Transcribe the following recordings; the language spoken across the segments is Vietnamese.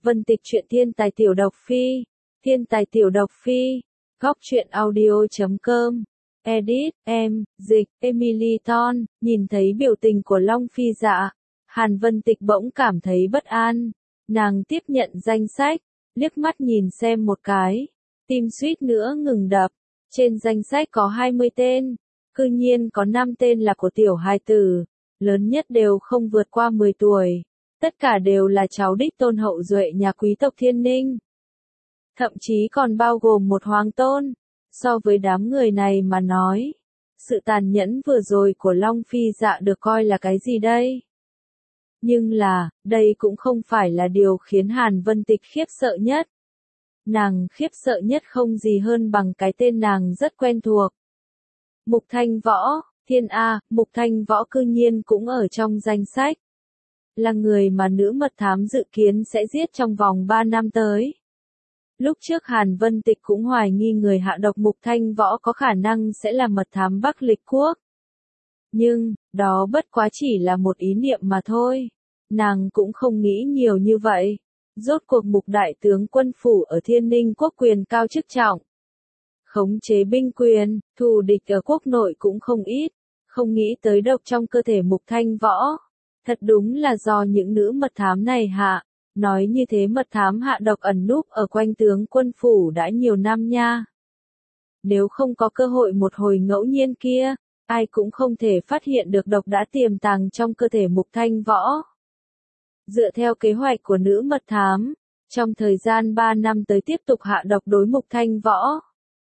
Vân Tịch truyện thiên tài tiểu độc phi. Thiên tài tiểu độc phi. Góc truyện audio.com. Edit, dịch, Emily Ton, nhìn thấy biểu tình của Long Phi Dạ. Hàn Vân Tịch bỗng cảm thấy bất an. Nàng tiếp nhận danh sách, liếc mắt nhìn xem một cái. Tim suýt nữa ngừng đập. Trên danh sách có 20 tên. Cư nhiên có 5 tên là của tiểu hài tử. Lớn nhất đều không vượt qua 10 tuổi. Tất cả đều là cháu đích tôn hậu duệ nhà quý tộc Thiên Ninh. Thậm chí còn bao gồm một hoàng tôn. So với đám người này mà nói, sự tàn nhẫn vừa rồi của Long Phi Dạ được coi là cái gì đây? Nhưng là, đây cũng không phải là điều khiến Hàn Vân Tịch khiếp sợ nhất. Nàng khiếp sợ nhất không gì hơn bằng cái tên nàng rất quen thuộc. Mục Thanh Võ, Thiên A, Mục Thanh Võ cư nhiên cũng ở trong danh sách. Là người mà nữ mật thám dự kiến sẽ giết trong vòng 3 năm tới. Lúc trước Hàn Vân Tịch cũng hoài nghi người hạ độc Mục Thanh Võ có khả năng sẽ là mật thám Bắc Lịch Quốc. Nhưng, đó bất quá chỉ là một ý niệm mà thôi. Nàng cũng không nghĩ nhiều như vậy. Rốt cuộc Mục đại tướng quân phủ ở Thiên Ninh quốc quyền cao chức trọng. Khống chế binh quyền, thù địch ở quốc nội cũng không ít. Không nghĩ tới độc trong cơ thể Mục Thanh Võ. Thật đúng là do những nữ mật thám này hạ. Nói như thế mật thám hạ độc ẩn núp ở quanh tướng quân phủ đã nhiều năm nha. Nếu không có cơ hội một hồi ngẫu nhiên kia, ai cũng không thể phát hiện được độc đã tiềm tàng trong cơ thể Mục Thanh Võ. Dựa theo kế hoạch của nữ mật thám, trong thời gian 3 năm tới tiếp tục hạ độc đối Mục Thanh Võ.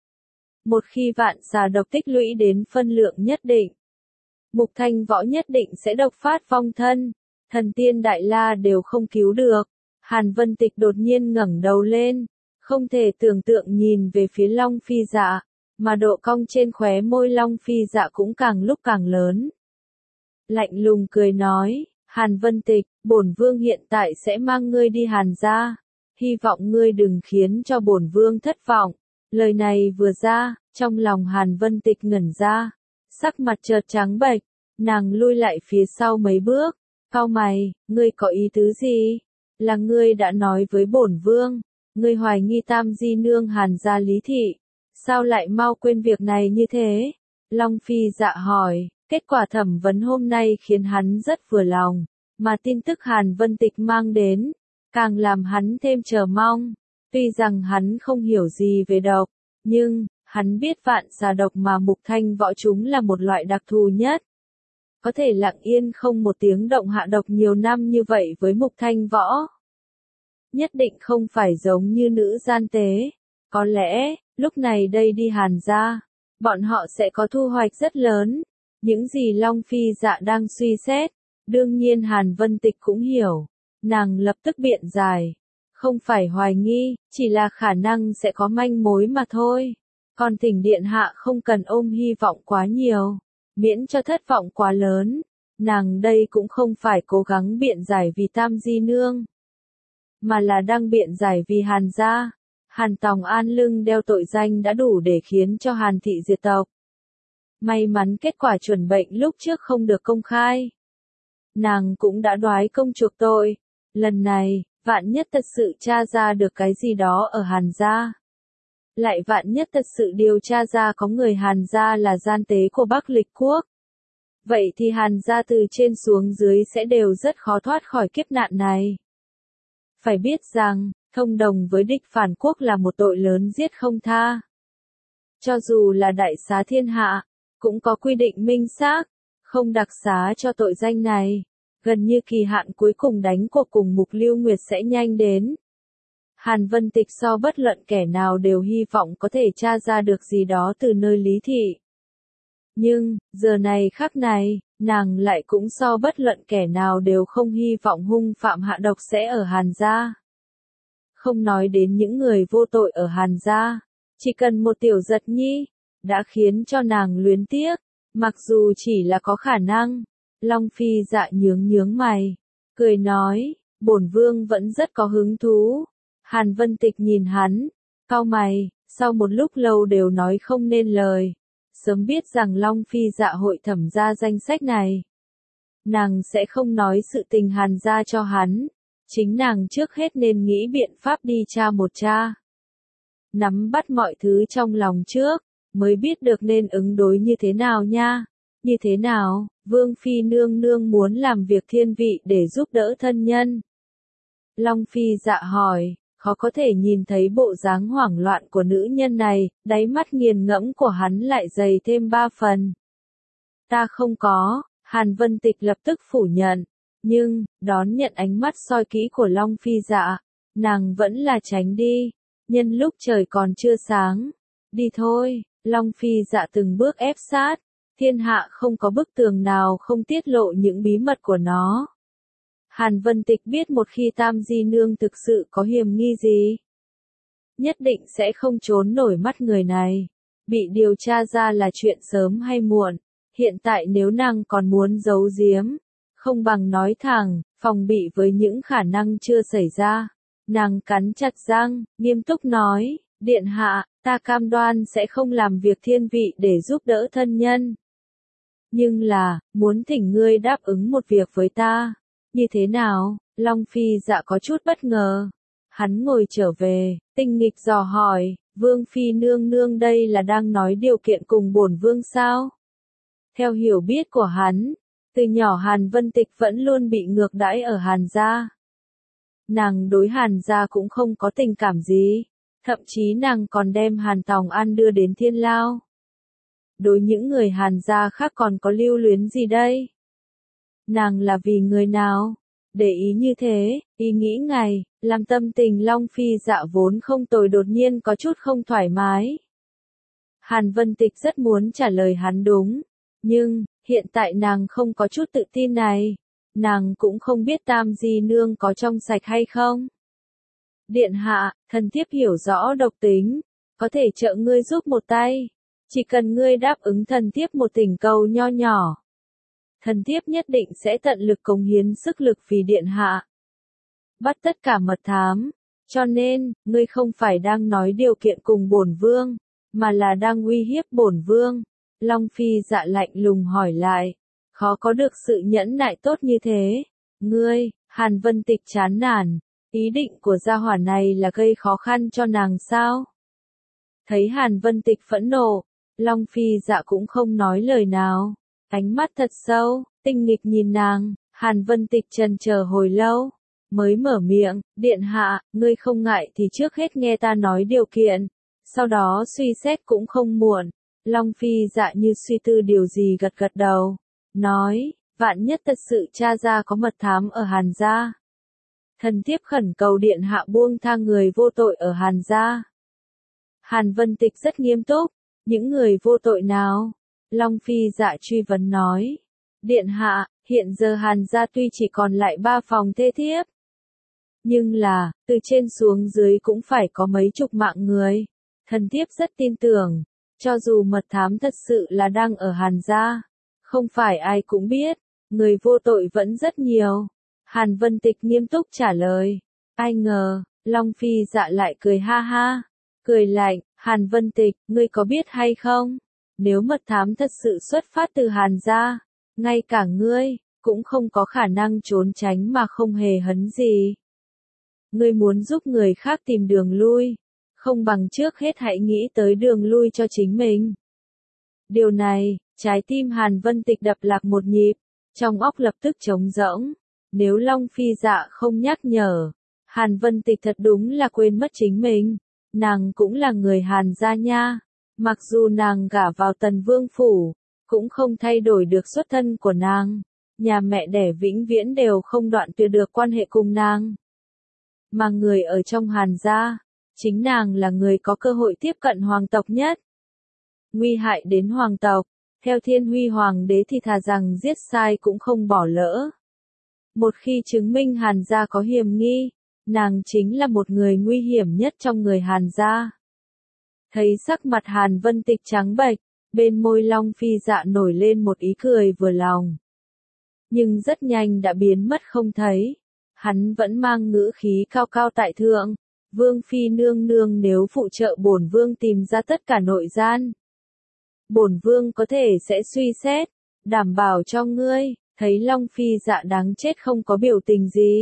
Một khi vạn xà độc tích lũy đến phân lượng nhất định, Mục Thanh Võ nhất định sẽ độc phát vong thân, thần tiên đại la đều không cứu được. Hàn Vân Tịch đột nhiên ngẩng đầu lên, không thể tưởng tượng nhìn về phía Long Phi Dạ, mà độ cong trên khóe môi Long Phi Dạ cũng càng lúc càng lớn. Lạnh lùng cười nói, Hàn Vân Tịch, bổn vương hiện tại sẽ mang ngươi đi Hàn gia, hy vọng ngươi đừng khiến cho bổn vương thất vọng. Lời này vừa ra, trong lòng Hàn Vân Tịch ngẩn ra, sắc mặt chợt trắng bệch, nàng lui lại phía sau mấy bước, cau mày, ngươi có ý tứ gì? Là ngươi đã nói với bổn vương, ngươi hoài nghi Tam Di Nương Hàn gia Lý Thị, sao lại mau quên việc này như thế? Long Phi Dạ hỏi, kết quả thẩm vấn hôm nay khiến hắn rất vừa lòng, mà tin tức Hàn Vân Tịch mang đến, càng làm hắn thêm chờ mong. Tuy rằng hắn không hiểu gì về độc, nhưng, hắn biết vạn xà độc mà Mục Thanh Võ chúng là một loại đặc thù nhất. Có thể lặng yên không một tiếng động hạ độc nhiều năm như vậy với Mục Thanh Võ. Nhất định không phải giống như nữ gian tế. Có lẽ, lúc này đây đi Hàn gia, bọn họ sẽ có thu hoạch rất lớn. Những gì Long Phi Dạ đang suy xét, đương nhiên Hàn Vân Tịch cũng hiểu. Nàng lập tức biện giải. Không phải hoài nghi, chỉ là khả năng sẽ có manh mối mà thôi. Còn thỉnh điện hạ không cần ôm hy vọng quá nhiều, miễn cho thất vọng quá lớn. Nàng đây cũng không phải cố gắng biện giải vì Tam Di Nương, mà là đang biện giải vì Hàn gia. Hàn Tòng An lưng đeo tội danh đã đủ để khiến cho Hàn thị diệt tộc. May mắn kết quả chuẩn bệnh lúc trước không được công khai. Nàng cũng đã đoái công chuộc tội. Lần này, vạn nhất thật sự tra ra được cái gì đó ở Hàn gia. Lại vạn nhất thật sự điều tra ra có người Hàn gia là gian tế của Bắc Lịch Quốc. Vậy thì Hàn gia từ trên xuống dưới sẽ đều rất khó thoát khỏi kiếp nạn này. Phải biết rằng, thông đồng với địch phản quốc là một tội lớn giết không tha. Cho dù là đại xá thiên hạ, cũng có quy định minh xác, không đặc xá cho tội danh này. Gần như kỳ hạn cuối cùng đánh cuộc cùng Mục Lưu Nguyệt sẽ nhanh đến. Hàn Vân Tịch so bất luận kẻ nào đều hy vọng có thể tra ra được gì đó từ nơi Lý Thị. Nhưng, giờ này khắc này, nàng lại cũng so bất luận kẻ nào đều không hy vọng hung phạm hạ độc sẽ ở Hàn gia. Không nói đến những người vô tội ở Hàn gia, chỉ cần một tiểu giật nhi, đã khiến cho nàng luyến tiếc, mặc dù chỉ là có khả năng. Long Phi Dạ nhướng mày, cười nói, bổn vương vẫn rất có hứng thú. Hàn Vân Tịch nhìn hắn, cau mày, sau một lúc lâu đều nói không nên lời. Sớm biết rằng Long Phi Dạ hội thẩm ra danh sách này, nàng sẽ không nói sự tình Hàn gia cho hắn. chính nàng trước hết nên nghĩ biện pháp đi tra một tra. Nắm bắt mọi thứ trong lòng trước, mới biết được nên ứng đối như thế nào nha. Như thế nào, Vương Phi nương nương muốn làm việc thiên vị để giúp đỡ thân nhân. Long Phi Dạ hỏi, khó có thể nhìn thấy bộ dáng hoảng loạn của nữ nhân này, đáy mắt nghiền ngẫm của hắn lại dày thêm 3 phần. Ta không có, Hàn Vân Tịch lập tức phủ nhận, nhưng, đón nhận ánh mắt soi kỹ của Long Phi Dạ, nàng vẫn là tránh đi, nhân lúc trời còn chưa sáng. Đi thôi, Long Phi Dạ từng bước ép sát, thiên hạ không có bức tường nào không tiết lộ những bí mật của nó. Hàn Vân Tịch biết một khi Tam Di Nương thực sự có hiềm nghi gì, nhất định sẽ không trốn nổi mắt người này. Bị điều tra ra là chuyện sớm hay muộn, hiện tại nếu nàng còn muốn giấu giếm, không bằng nói thẳng, phòng bị với những khả năng chưa xảy ra. Nàng cắn chặt răng, nghiêm túc nói, điện hạ, ta cam đoan sẽ không làm việc thiên vị để giúp đỡ thân nhân. Nhưng là, muốn thỉnh ngươi đáp ứng một việc với ta. Như thế nào? Long Phi Dạ có chút bất ngờ. Hắn ngồi trở về, tinh nghịch dò hỏi, Vương Phi nương nương đây là đang nói điều kiện cùng bổn vương sao? Theo hiểu biết của hắn, từ nhỏ Hàn Vân Tịch vẫn luôn bị ngược đãi ở Hàn gia. Nàng đối Hàn gia cũng không có tình cảm gì, thậm chí nàng còn đem Hàn Tòng An đưa đến thiên lao. Đối những người Hàn gia khác còn có lưu luyến gì đây? Nàng là vì người nào? Để ý như thế, ý nghĩ ngày, làm tâm tình Long Phi Dạ vốn không tồi đột nhiên có chút không thoải mái. Hàn Vân Tịch rất muốn trả lời hắn đúng, nhưng, hiện tại nàng không có chút tự tin này. Nàng cũng không biết Tam Di Nương có trong sạch hay không. Điện hạ, thần thiếp hiểu rõ độc tính, có thể trợ ngươi giúp một tay. Chỉ cần ngươi đáp ứng thần thiếp một thỉnh cầu nho nhỏ, thần thiếp nhất định sẽ tận lực cống hiến sức lực vì điện hạ. Bắt tất cả mật thám, cho nên, ngươi không phải đang nói điều kiện cùng bổn vương, mà là đang uy hiếp bổn vương. Long Phi Dạ lạnh lùng hỏi lại, khó có được sự nhẫn nại tốt như thế. Ngươi, Hàn Vân Tịch chán nản, ý định của gia hỏa này là gây khó khăn cho nàng sao? Thấy Hàn Vân Tịch phẫn nộ, Long Phi Dạ cũng không nói lời nào, ánh mắt thật sâu, tinh nghịch nhìn nàng. Hàn Vân Tịch chần chờ hồi lâu, mới mở miệng, điện hạ, ngươi không ngại thì trước hết nghe ta nói điều kiện, sau đó suy xét cũng không muộn. Long Phi Dạ như suy tư điều gì gật gật đầu, nói, vạn nhất thật sự tra ra có mật thám ở Hàn gia. Thần thiếp khẩn cầu điện hạ buông tha người vô tội ở Hàn gia. Hàn Vân Tịch rất nghiêm túc, những người vô tội nào? Long Phi Dạ truy vấn nói, điện hạ, hiện giờ Hàn gia tuy chỉ còn lại 3 phòng thê thiếp, nhưng là, từ trên xuống dưới cũng phải có mấy chục mạng người. Thần thiếp rất tin tưởng, cho dù mật thám thật sự là đang ở Hàn gia, không phải ai cũng biết, người vô tội vẫn rất nhiều. Hàn Vân Tịch nghiêm túc trả lời. Ai ngờ, Long Phi Dạ lại cười ha ha, cười lạnh, Hàn Vân Tịch, ngươi có biết hay không? Nếu mật thám thật sự xuất phát từ Hàn gia, ngay cả ngươi, cũng không có khả năng trốn tránh mà không hề hấn gì. Ngươi muốn giúp người khác tìm đường lui, không bằng trước hết hãy nghĩ tới đường lui cho chính mình. Điều này, trái tim Hàn Vân Tịch đập lạc một nhịp, trong óc lập tức trống rỗng. Nếu Long Phi Dạ không nhắc nhở, Hàn Vân Tịch thật đúng là quên mất chính mình. Nàng cũng là người Hàn gia nha, mặc dù nàng gả vào Tần Vương phủ, cũng không thay đổi được xuất thân của nàng. Nhà mẹ đẻ vĩnh viễn đều không đoạn tuyệt được quan hệ cùng nàng. Mà người ở trong Hàn gia, chính nàng là người có cơ hội tiếp cận hoàng tộc nhất. Nguy hại đến hoàng tộc, theo Thiên Huy Hoàng đế thì thà rằng giết sai cũng không bỏ lỡ. Một khi chứng minh Hàn gia có hiềm nghi, nàng chính là một người nguy hiểm nhất trong người Hàn gia. Thấy sắc mặt Hàn Vân Tịch trắng bệch, bên môi Long Phi Dạ nổi lên một ý cười vừa lòng. Nhưng rất nhanh đã biến mất không thấy. Hắn vẫn mang ngữ khí cao cao tại thượng. Vương Phi nương nương nếu phụ trợ bổn vương tìm ra tất cả nội gian, bổn vương có thể sẽ suy xét, đảm bảo cho ngươi. Thấy Long Phi Dạ đáng chết không có biểu tình gì,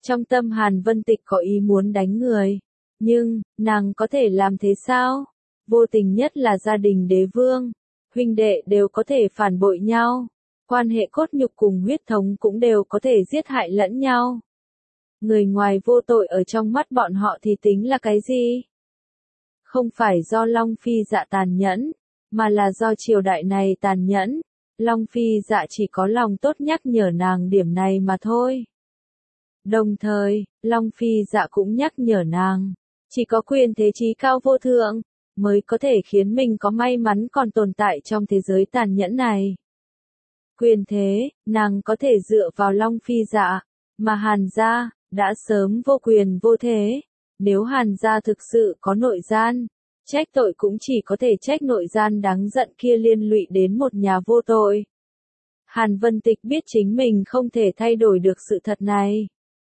Trong tâm Hàn Vân Tịch có ý muốn đánh người. Nhưng, nàng có thể làm thế sao? Vô tình nhất là gia đình đế vương. Huynh đệ đều có thể phản bội nhau. Quan hệ cốt nhục cùng huyết thống cũng đều có thể giết hại lẫn nhau. Người ngoài vô tội ở trong mắt bọn họ thì tính là cái gì? Không phải do Long Phi Dạ tàn nhẫn, mà là do triều đại này tàn nhẫn. Long Phi Dạ chỉ có lòng tốt nhắc nhở nàng điểm này mà thôi. Đồng thời, Long Phi Dạ cũng nhắc nhở nàng, chỉ có quyền thế chí cao vô thượng, mới có thể khiến mình có may mắn còn tồn tại trong thế giới tàn nhẫn này. Quyền thế, nàng có thể dựa vào Long Phi Dạ, mà Hàn gia đã sớm vô quyền vô thế. Nếu Hàn gia thực sự có nội gian, trách tội cũng chỉ có thể trách nội gian đáng giận kia liên lụy đến một nhà vô tội. Hàn Vân Tịch biết chính mình không thể thay đổi được sự thật này.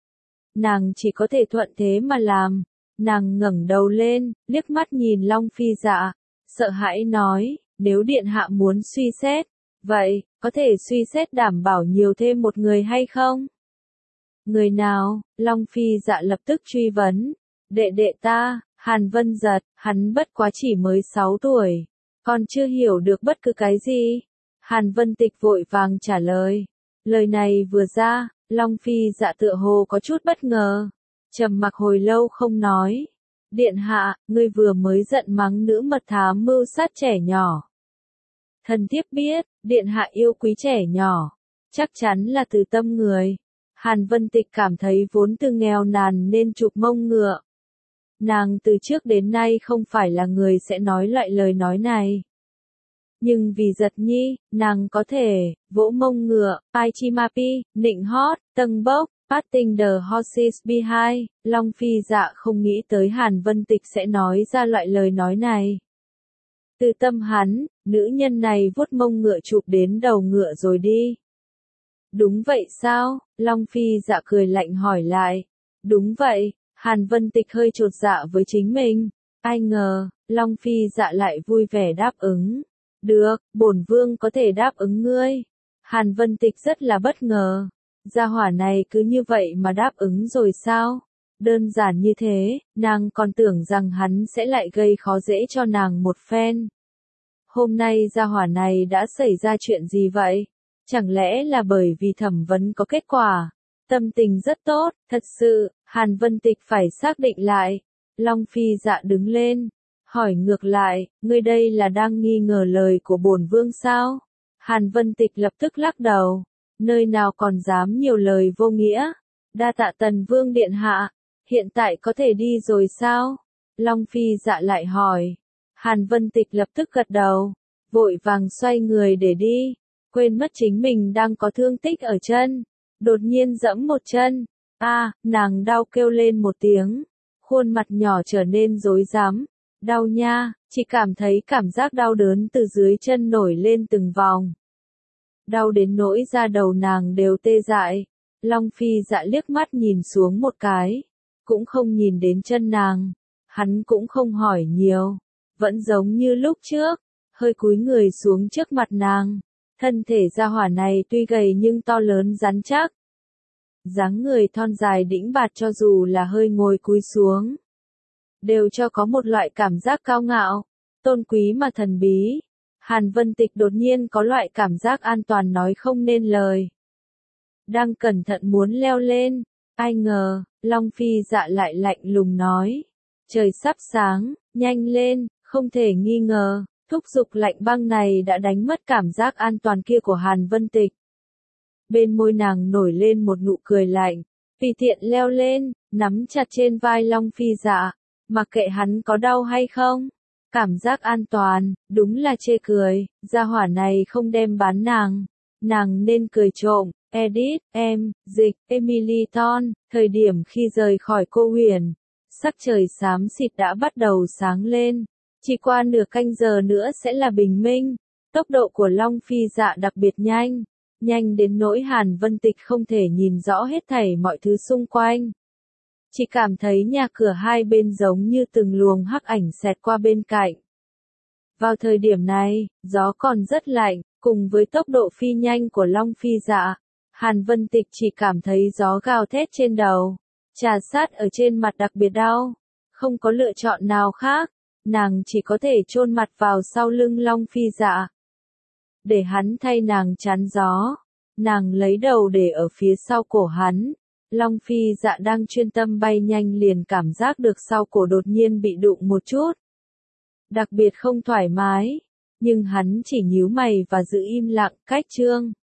Nàng chỉ có thể thuận thế mà làm. Nàng ngẩng đầu lên, liếc mắt nhìn Long Phi Dạ, sợ hãi nói, nếu điện hạ muốn suy xét, vậy, có thể suy xét đảm bảo nhiều thêm một người hay không? Người nào? Long Phi Dạ lập tức truy vấn. Đệ đệ ta, Hàn Vân Giật, hắn bất quá chỉ mới 6 tuổi, còn chưa hiểu được bất cứ cái gì. Hàn Vân Tịch vội vàng trả lời. Lời này vừa ra, Long Phi Dạ tựa hồ có chút bất ngờ. Trầm mặc hồi lâu không nói. Điện hạ, ngươi vừa mới giận mắng nữ mật thám mưu sát trẻ nhỏ. Thần thiếp biết, điện hạ yêu quý trẻ nhỏ. Chắc chắn là từ tâm người. Hàn Vân Tịch cảm thấy vốn từ nghèo nàn nên chụp mông ngựa. Nàng từ trước đến nay không phải là người sẽ nói loại lời nói này. Nhưng vì Giật Nhi, nàng có thể, vỗ mông ngựa, Pai Chi Ma Pi, nịnh hót, tâng bốc, patting the horses behind. Long Phi Dạ không nghĩ tới Hàn Vân Tịch sẽ nói ra loại lời nói này. Từ tâm hắn, nữ nhân này vuốt mông ngựa chụp đến đầu ngựa rồi đi. Đúng vậy sao? Long Phi Dạ cười lạnh hỏi lại. Đúng vậy. Hàn Vân Tịch hơi chột dạ với chính mình. Ai ngờ, Long Phi Dạ lại vui vẻ đáp ứng. Được, bổn vương có thể đáp ứng ngươi. Hàn Vân Tịch rất là bất ngờ. Gia hỏa này cứ như vậy mà đáp ứng rồi sao? Đơn giản như thế, nàng còn tưởng rằng hắn sẽ lại gây khó dễ cho nàng một phen. Hôm nay gia hỏa này đã xảy ra chuyện gì vậy? Chẳng lẽ là bởi vì thẩm vấn có kết quả? Tâm tình rất tốt, thật sự, Hàn Vân Tịch phải xác định lại. Long Phi Dạ đứng lên, hỏi ngược lại, ngươi đây là đang nghi ngờ lời của bổn vương sao? Hàn Vân Tịch lập tức lắc đầu, nơi nào còn dám nhiều lời vô nghĩa. Đa tạ Tần Vương điện hạ, hiện tại có thể đi rồi sao? Long Phi Dạ lại hỏi. Hàn Vân Tịch lập tức gật đầu, vội vàng xoay người để đi, quên mất chính mình đang có thương tích ở chân. Đột nhiên giẫm một chân, nàng đau kêu lên một tiếng, khuôn mặt nhỏ trở nên rối rắm, đau nha, chỉ cảm thấy cảm giác đau đớn từ dưới chân nổi lên từng vòng. Đau đến nỗi da đầu nàng đều tê dại. Long Phi Dạ liếc mắt nhìn xuống một cái, cũng không nhìn đến chân nàng, hắn cũng không hỏi nhiều, vẫn giống như lúc trước, hơi cúi người xuống trước mặt nàng. Thân thể gia hỏa này tuy gầy nhưng to lớn rắn chắc. Dáng người thon dài đĩnh bạt cho dù là hơi ngồi cúi xuống, đều cho có một loại cảm giác cao ngạo, tôn quý mà thần bí. Hàn Vân Tịch đột nhiên có loại cảm giác an toàn nói không nên lời. Đang cẩn thận muốn leo lên, ai ngờ, Long Phi Dạ lại lạnh lùng nói. Trời sắp sáng, nhanh lên, không thể nghi ngờ. Thúc giục lạnh băng này đã đánh mất cảm giác an toàn kia của Hàn Vân Tịch. Bên môi nàng nổi lên một nụ cười lạnh, tùy tiện leo lên, nắm chặt trên vai Long Phi Dạ, mặc kệ hắn có đau hay không. Cảm giác an toàn, đúng là chê cười, gia hỏa này không đem bán nàng nên cười trộm. Edit, dịch, Emily Ton, thời điểm khi rời khỏi cô huyền, sắc trời xám xịt đã bắt đầu sáng lên. Chỉ qua nửa canh giờ nữa sẽ là bình minh. Tốc độ của Long Phi Dạ đặc biệt nhanh, nhanh đến nỗi Hàn Vân Tịch không thể nhìn rõ hết thảy mọi thứ xung quanh. Chỉ cảm thấy nhà cửa hai bên giống như từng luồng hắc ảnh xẹt qua bên cạnh. Vào thời điểm này, gió còn rất lạnh, cùng với tốc độ phi nhanh của Long Phi Dạ, Hàn Vân Tịch chỉ cảm thấy gió gào thét trên đầu, trà sát ở trên mặt đặc biệt đau, không có lựa chọn nào khác, nàng chỉ có thể chôn mặt vào sau lưng Long Phi Dạ. Để hắn thay nàng chắn gió, nàng lấy đầu để ở phía sau cổ hắn. Long Phi Dạ đang chuyên tâm bay nhanh liền cảm giác được sau cổ đột nhiên bị đụng một chút. Đặc biệt không thoải mái, nhưng hắn chỉ nhíu mày và giữ im lặng, cách Trương